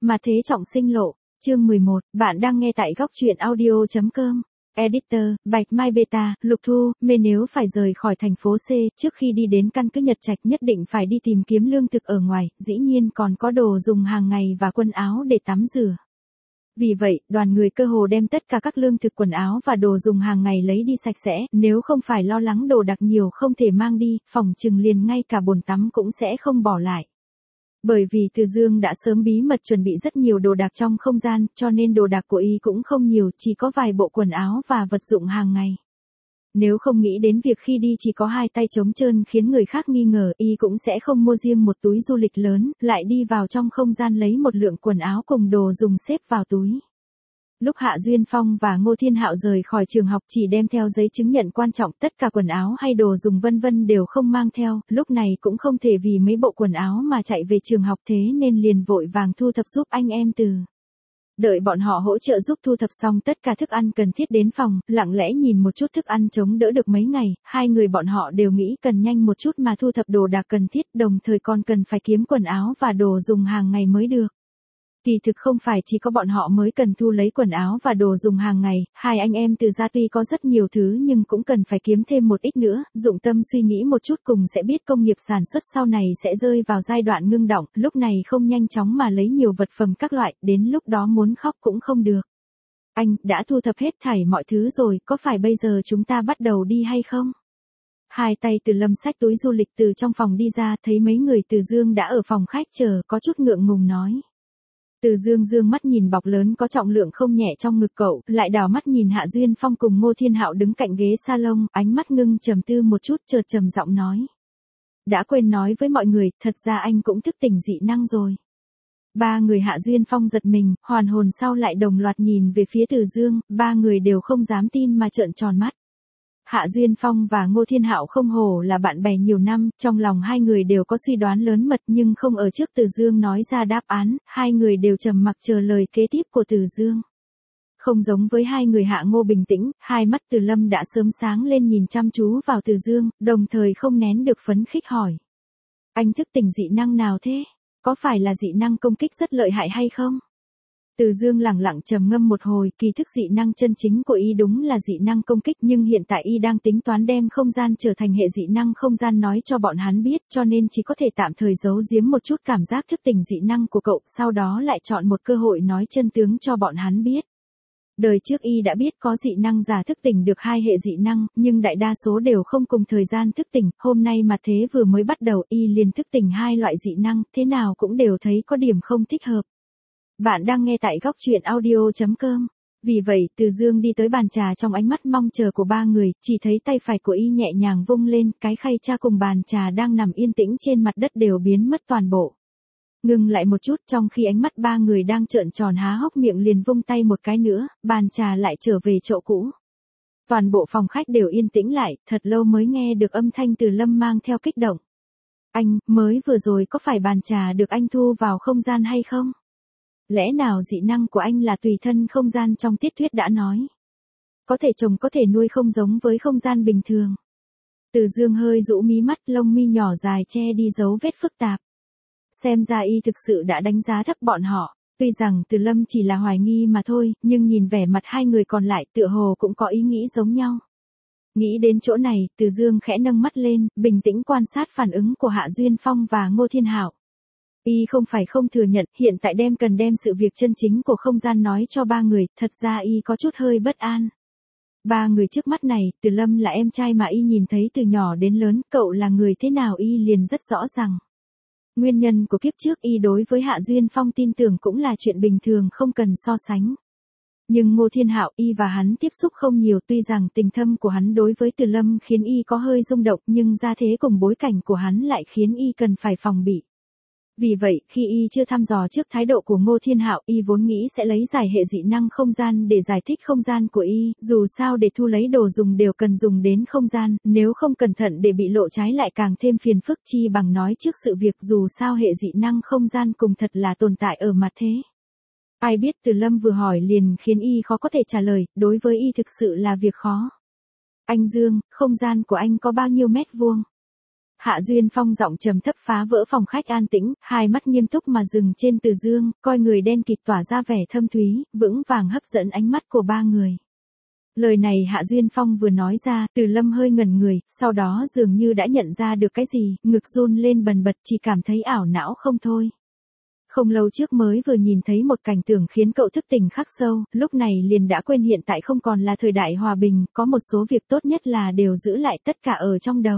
Mà thế trọng sinh lộ, chương 11, bạn đang nghe tại góc truyện audio.com. Editor, Bạch Mai Beta, Lục Thu, Mê nếu phải rời khỏi thành phố C, trước khi đi đến căn cứ Nhật Trạch nhất định phải đi tìm kiếm lương thực ở ngoài, dĩ nhiên còn có đồ dùng hàng ngày và quần áo để tắm rửa. Vì vậy, đoàn người cơ hồ đem tất cả các lương thực quần áo và đồ dùng hàng ngày lấy đi sạch sẽ, nếu không phải lo lắng đồ đặc nhiều không thể mang đi, phòng chừng liền ngay cả bồn tắm cũng sẽ không bỏ lại. Bởi vì Từ Dương đã sớm bí mật chuẩn bị rất nhiều đồ đạc trong không gian, cho nên đồ đạc của y cũng không nhiều, chỉ có vài bộ quần áo và vật dụng hàng ngày. Nếu không nghĩ đến việc khi đi chỉ có hai tay trống trơn khiến người khác nghi ngờ, y cũng sẽ không mua riêng một túi du lịch lớn, lại đi vào trong không gian lấy một lượng quần áo cùng đồ dùng xếp vào túi. Lúc Hạ Duyên Phong và Ngô Thiên Hạo rời khỏi trường học chỉ đem theo giấy chứng nhận quan trọng, tất cả quần áo hay đồ dùng vân vân đều không mang theo, lúc này cũng không thể vì mấy bộ quần áo mà chạy về trường học, thế nên liền vội vàng thu thập giúp anh em Từ. Đợi bọn họ hỗ trợ giúp thu thập xong tất cả thức ăn cần thiết đến phòng, lặng lẽ nhìn một chút thức ăn chống đỡ được mấy ngày, hai người bọn họ đều nghĩ cần nhanh một chút mà thu thập đồ đạc cần thiết, đồng thời còn cần phải kiếm quần áo và đồ dùng hàng ngày mới được. Kỳ thực không phải chỉ có bọn họ mới cần thu lấy quần áo và đồ dùng hàng ngày, hai anh em Từ gia tuy có rất nhiều thứ nhưng cũng cần phải kiếm thêm một ít nữa, dụng tâm suy nghĩ một chút cùng sẽ biết công nghiệp sản xuất sau này sẽ rơi vào giai đoạn ngưng đọng, lúc này không nhanh chóng mà lấy nhiều vật phẩm các loại, đến lúc đó muốn khóc cũng không được. Anh, đã thu thập hết thảy mọi thứ rồi, có phải bây giờ chúng ta bắt đầu đi hay không? Hai tay Từ Lâm xách túi du lịch từ trong phòng đi ra, thấy mấy người Từ Dương đã ở phòng khách chờ, có chút ngượng ngùng nói. Từ Dương dương mắt nhìn bọc lớn có trọng lượng không nhẹ trong ngực cậu, lại đảo mắt nhìn Hạ Duyên Phong cùng Ngô Thiên Hạo đứng cạnh ghế salon, ánh mắt ngưng trầm tư một chút chợt trầm giọng nói. Đã quên nói với mọi người, thật ra anh cũng thức tỉnh dị năng rồi. Ba người Hạ Duyên Phong giật mình, hoàn hồn sau lại đồng loạt nhìn về phía Từ Dương, ba người đều không dám tin mà trợn tròn mắt. Hạ Duyên Phong và Ngô Thiên Hạo không hổ là bạn bè nhiều năm, trong lòng hai người đều có suy đoán lớn mật nhưng không ở trước Từ Dương nói ra đáp án, hai người đều trầm mặc chờ lời kế tiếp của Từ Dương. Không giống với hai người Hạ Ngô bình tĩnh, hai mắt Từ Lâm đã sớm sáng lên nhìn chăm chú vào Từ Dương, đồng thời không nén được phấn khích hỏi. Anh thức tỉnh dị năng nào thế? Có phải là dị năng công kích rất lợi hại hay không? Từ Dương lẳng lặng trầm ngâm một hồi, kỳ thức dị năng chân chính của y đúng là dị năng công kích nhưng hiện tại y đang tính toán đem không gian trở thành hệ dị năng không gian nói cho bọn hắn biết cho nên chỉ có thể tạm thời giấu giếm một chút cảm giác thức tỉnh dị năng của cậu, sau đó lại chọn một cơ hội nói chân tướng cho bọn hắn biết. Đời trước y đã biết có dị năng giả thức tỉnh được hai hệ dị năng, nhưng đại đa số đều không cùng thời gian thức tỉnh, hôm nay mà thế vừa mới bắt đầu y liền thức tỉnh hai loại dị năng, thế nào cũng đều thấy có điểm không thích hợp. Bạn đang nghe tại góc truyện audio.com. Vì vậy, Từ Dương đi tới bàn trà trong ánh mắt mong chờ của ba người, chỉ thấy tay phải của y nhẹ nhàng vung lên, cái khay trà cùng bàn trà đang nằm yên tĩnh trên mặt đất đều biến mất toàn bộ. Ngừng lại một chút trong khi ánh mắt ba người đang trợn tròn há hốc miệng liền vung tay một cái nữa, bàn trà lại trở về chỗ cũ. Toàn bộ phòng khách đều yên tĩnh lại, thật lâu mới nghe được âm thanh Từ Lâm mang theo kích động. Anh, mới vừa rồi có phải bàn trà được anh thu vào không gian hay không? Lẽ nào dị năng của anh là tùy thân không gian trong tiết thuyết đã nói? Có thể trồng có thể nuôi không giống với không gian bình thường. Từ Dương hơi rũ mí mắt, lông mi nhỏ dài che đi dấu vết phức tạp. Xem ra y thực sự đã đánh giá thấp bọn họ. Tuy rằng Từ Lâm chỉ là hoài nghi mà thôi, nhưng nhìn vẻ mặt hai người còn lại tựa hồ cũng có ý nghĩ giống nhau. Nghĩ đến chỗ này, Từ Dương khẽ nâng mắt lên, bình tĩnh quan sát phản ứng của Hạ Duyên Phong và Ngô Thiên Hạo. Y không phải không thừa nhận, hiện tại cần đem sự việc chân chính của không gian nói cho ba người, thật ra y có chút hơi bất an. Ba người trước mắt này, Từ Lâm là em trai mà y nhìn thấy từ nhỏ đến lớn, cậu là người thế nào y liền rất rõ ràng. Nguyên nhân của kiếp trước y đối với Hạ Duyên Phong tin tưởng cũng là chuyện bình thường không cần so sánh. Nhưng Ngô Thiên Hạo y và hắn tiếp xúc không nhiều, tuy rằng tình thâm của hắn đối với Từ Lâm khiến y có hơi rung động nhưng gia thế cùng bối cảnh của hắn lại khiến y cần phải phòng bị. Vì vậy, khi y chưa thăm dò trước thái độ của Ngô Thiên Hạo, y vốn nghĩ sẽ lấy giải hệ dị năng không gian để giải thích không gian của y, dù sao để thu lấy đồ dùng đều cần dùng đến không gian, nếu không cẩn thận để bị lộ trái lại càng thêm phiền phức, chi bằng nói trước sự việc dù sao hệ dị năng không gian cùng thật là tồn tại ở mặt thế. Ai biết Từ Lâm vừa hỏi liền khiến y khó có thể trả lời, đối với y thực sự là việc khó. Anh Dương, không gian của anh có bao nhiêu mét vuông? Hạ Duyên Phong giọng trầm thấp phá vỡ phòng khách an tĩnh, hai mắt nghiêm túc mà dừng trên Từ Dương, coi người đen kịt tỏa ra vẻ thâm thúy, vững vàng hấp dẫn ánh mắt của ba người. Lời này Hạ Duyên Phong vừa nói ra, Từ Lâm hơi ngẩn người, sau đó dường như đã nhận ra được cái gì, ngực run lên bần bật, chỉ cảm thấy ảo não không thôi. Không lâu trước mới vừa nhìn thấy một cảnh tượng khiến cậu thức tỉnh khắc sâu, lúc này liền đã quên hiện tại không còn là thời đại hòa bình, có một số việc tốt nhất là đều giữ lại tất cả ở trong đầu.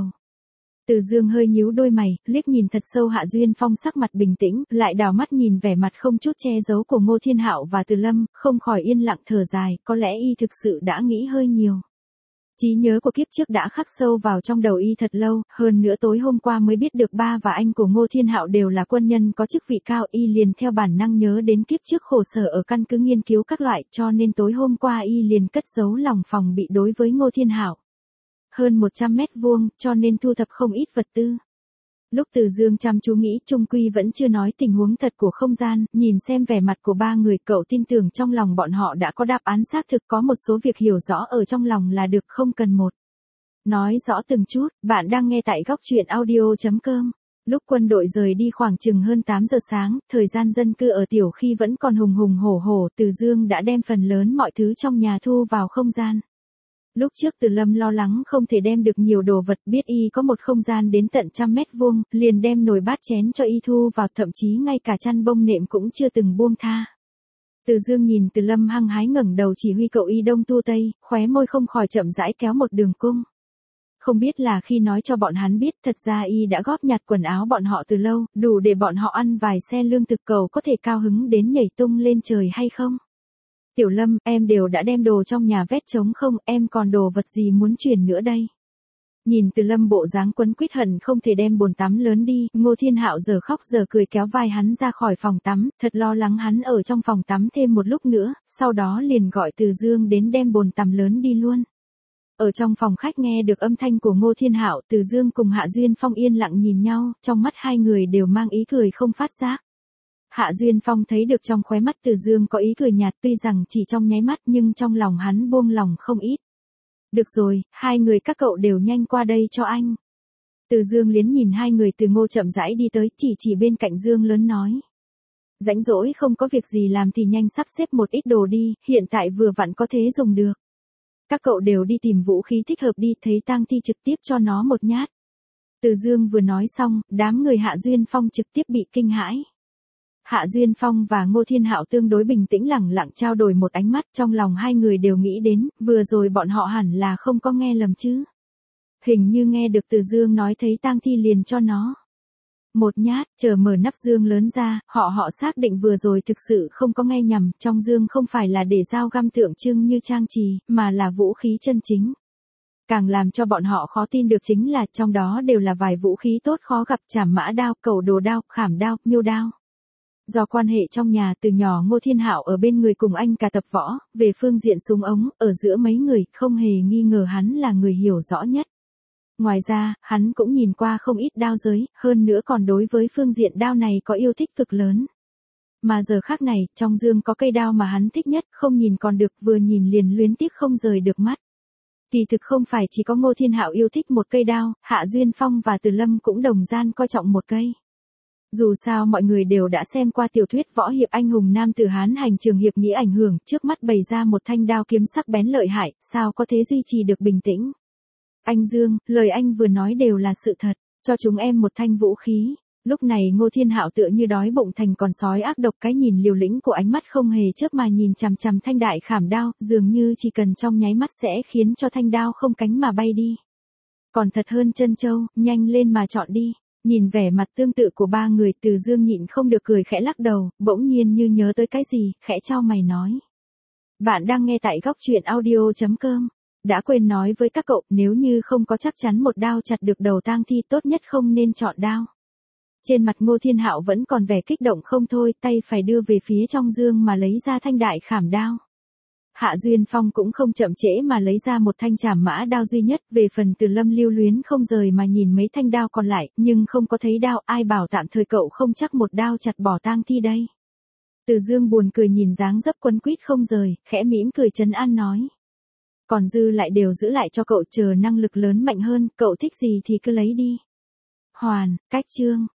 Từ Dương hơi nhíu đôi mày, liếc nhìn thật sâu Hạ Duyên Phong sắc mặt bình tĩnh, lại đảo mắt nhìn vẻ mặt không chút che giấu của Ngô Thiên Hạo và Từ Lâm, không khỏi yên lặng thở dài, có lẽ y thực sự đã nghĩ hơi nhiều. Trí nhớ của kiếp trước đã khắc sâu vào trong đầu y thật lâu, hơn nữa tối hôm qua mới biết được ba và anh của Ngô Thiên Hạo đều là quân nhân có chức vị cao, y liền theo bản năng nhớ đến kiếp trước khổ sở ở căn cứ nghiên cứu các loại, cho nên tối hôm qua y liền cất giấu lòng phòng bị đối với Ngô Thiên Hạo. Hơn 100 mét vuông, cho nên thu thập không ít vật tư. Lúc Từ Dương chăm chú nghĩ, trung quy vẫn chưa nói tình huống thật của không gian, nhìn xem vẻ mặt của ba người, cậu tin tưởng trong lòng bọn họ đã có đáp án xác thực, có một số việc hiểu rõ ở trong lòng là được, không cần một. Nói rõ từng chút, bạn đang nghe tại góc truyện audio.com. Lúc quân đội rời đi khoảng chừng hơn 8 giờ sáng, thời gian dân cư ở Tiểu Khi vẫn còn hùng hùng hổ hổ, Từ Dương đã đem phần lớn mọi thứ trong nhà thu vào không gian. Lúc trước Từ Lâm lo lắng không thể đem được nhiều đồ vật, biết y có một không gian đến tận 100 mét vuông, liền đem nồi bát chén cho y thu vào, thậm chí ngay cả chăn bông nệm cũng chưa từng buông tha. Từ Dương nhìn Từ Lâm hăng hái ngẩng đầu chỉ huy cậu y đông tu tây, khóe môi không khỏi chậm rãi kéo một đường cung. Không biết là khi nói cho bọn hắn biết, thật ra y đã góp nhặt quần áo bọn họ từ lâu, đủ để bọn họ ăn vài xe lương thực, cầu có thể cao hứng đến nhảy tung lên trời hay không? Tiểu Lâm, em đều đã đem đồ trong nhà vét trống không, em còn đồ vật gì muốn chuyển nữa đây? Nhìn Từ Lâm bộ dáng quấn quýt hận không thể đem bồn tắm lớn đi, Ngô Thiên Hạo giờ khóc giờ cười kéo vai hắn ra khỏi phòng tắm, thật lo lắng hắn ở trong phòng tắm thêm một lúc nữa, sau đó liền gọi Từ Dương đến đem bồn tắm lớn đi luôn. Ở trong phòng khách nghe được âm thanh của Ngô Thiên Hạo, Từ Dương cùng Hạ Duyên Phong yên lặng nhìn nhau, trong mắt hai người đều mang ý cười không phát giác. Hạ Duyên Phong thấy được trong khóe mắt Từ Dương có ý cười nhạt, tuy rằng chỉ trong nháy mắt nhưng trong lòng hắn buông lòng không ít. Được rồi, hai người các cậu đều nhanh qua đây cho anh. Từ Dương liếc nhìn hai người từ Ngô chậm rãi đi tới, chỉ bên cạnh Dương lớn nói. Rảnh rỗi không có việc gì làm thì nhanh sắp xếp một ít đồ đi, hiện tại vừa vặn có thế dùng được. Các cậu đều đi tìm vũ khí thích hợp đi, thấy tang thi trực tiếp cho nó một nhát. Từ Dương vừa nói xong, đám người Hạ Duyên Phong trực tiếp bị kinh hãi. Hạ Duyên Phong và Ngô Thiên Hạo tương đối bình tĩnh lẳng lặng trao đổi một ánh mắt, trong lòng hai người đều nghĩ đến, vừa rồi bọn họ hẳn là không có nghe lầm chứ. Hình như nghe được Từ Dương nói thấy tang thi liền cho nó một nhát, chờ mở nắp dương lớn ra, họ xác định vừa rồi thực sự không có nghe nhầm, trong dương không phải là để dao găm tượng trưng như trang trí, mà là vũ khí chân chính. Càng làm cho bọn họ khó tin được chính là trong đó đều là vài vũ khí tốt khó gặp, trảm mã đao, cầu đồ đao, khảm đao, miêu đao. Do quan hệ trong nhà từ nhỏ Ngô Thiên Hạo ở bên người cùng anh cả tập võ, về phương diện súng ống, ở giữa mấy người, không hề nghi ngờ hắn là người hiểu rõ nhất. Ngoài ra, hắn cũng nhìn qua không ít đao giới, hơn nữa còn đối với phương diện đao này có yêu thích cực lớn. Mà giờ khác này, trong dương có cây đao mà hắn thích nhất, không nhìn còn được, vừa nhìn liền luyến tiếc không rời được mắt. Kỳ thực không phải chỉ có Ngô Thiên Hạo yêu thích một cây đao, Hạ Duyên Phong và Từ Lâm cũng đồng gian coi trọng một cây. Dù sao mọi người đều đã xem qua tiểu thuyết võ hiệp anh hùng nam tử Hán hành trường hiệp nghĩa ảnh hưởng, trước mắt bày ra một thanh đao kiếm sắc bén lợi hại, sao có thể duy trì được bình tĩnh. Anh Dương, lời anh vừa nói đều là sự thật, cho chúng em một thanh vũ khí. Lúc này Ngô Thiên Hạo tựa như đói bụng thành con sói ác độc, cái nhìn liều lĩnh của ánh mắt không hề chớp mà nhìn chằm chằm thanh đại khảm đao, dường như chỉ cần trong nháy mắt sẽ khiến cho thanh đao không cánh mà bay đi. Còn thật hơn chân châu, nhanh lên mà chọn đi. Nhìn vẻ mặt tương tự của ba người, Từ Dương nhịn không được cười khẽ lắc đầu, bỗng nhiên như nhớ tới cái gì, khẽ chau mày nói. Bạn đang nghe tại góc truyện audio.com. Đã quên nói với các cậu, nếu như không có chắc chắn một đao chặt được đầu tang thi, tốt nhất không nên chọn đao. Trên mặt Ngô Thiên Hạo vẫn còn vẻ kích động không thôi, tay phải đưa về phía trong dương mà lấy ra thanh đại khảm đao. Hạ Duyên Phong cũng không chậm trễ mà lấy ra một thanh trảm mã đao duy nhất, về phần Từ Lâm lưu luyến không rời mà nhìn mấy thanh đao còn lại, nhưng không có thấy đao, ai bảo tạm thời cậu không chắc một đao chặt bỏ tang thi đây. Từ Dương buồn cười nhìn dáng dấp quấn quýt không rời, khẽ mỉm cười trấn an nói. Còn dư lại đều giữ lại cho cậu, chờ năng lực lớn mạnh hơn, cậu thích gì thì cứ lấy đi. Hoàn, cách chương.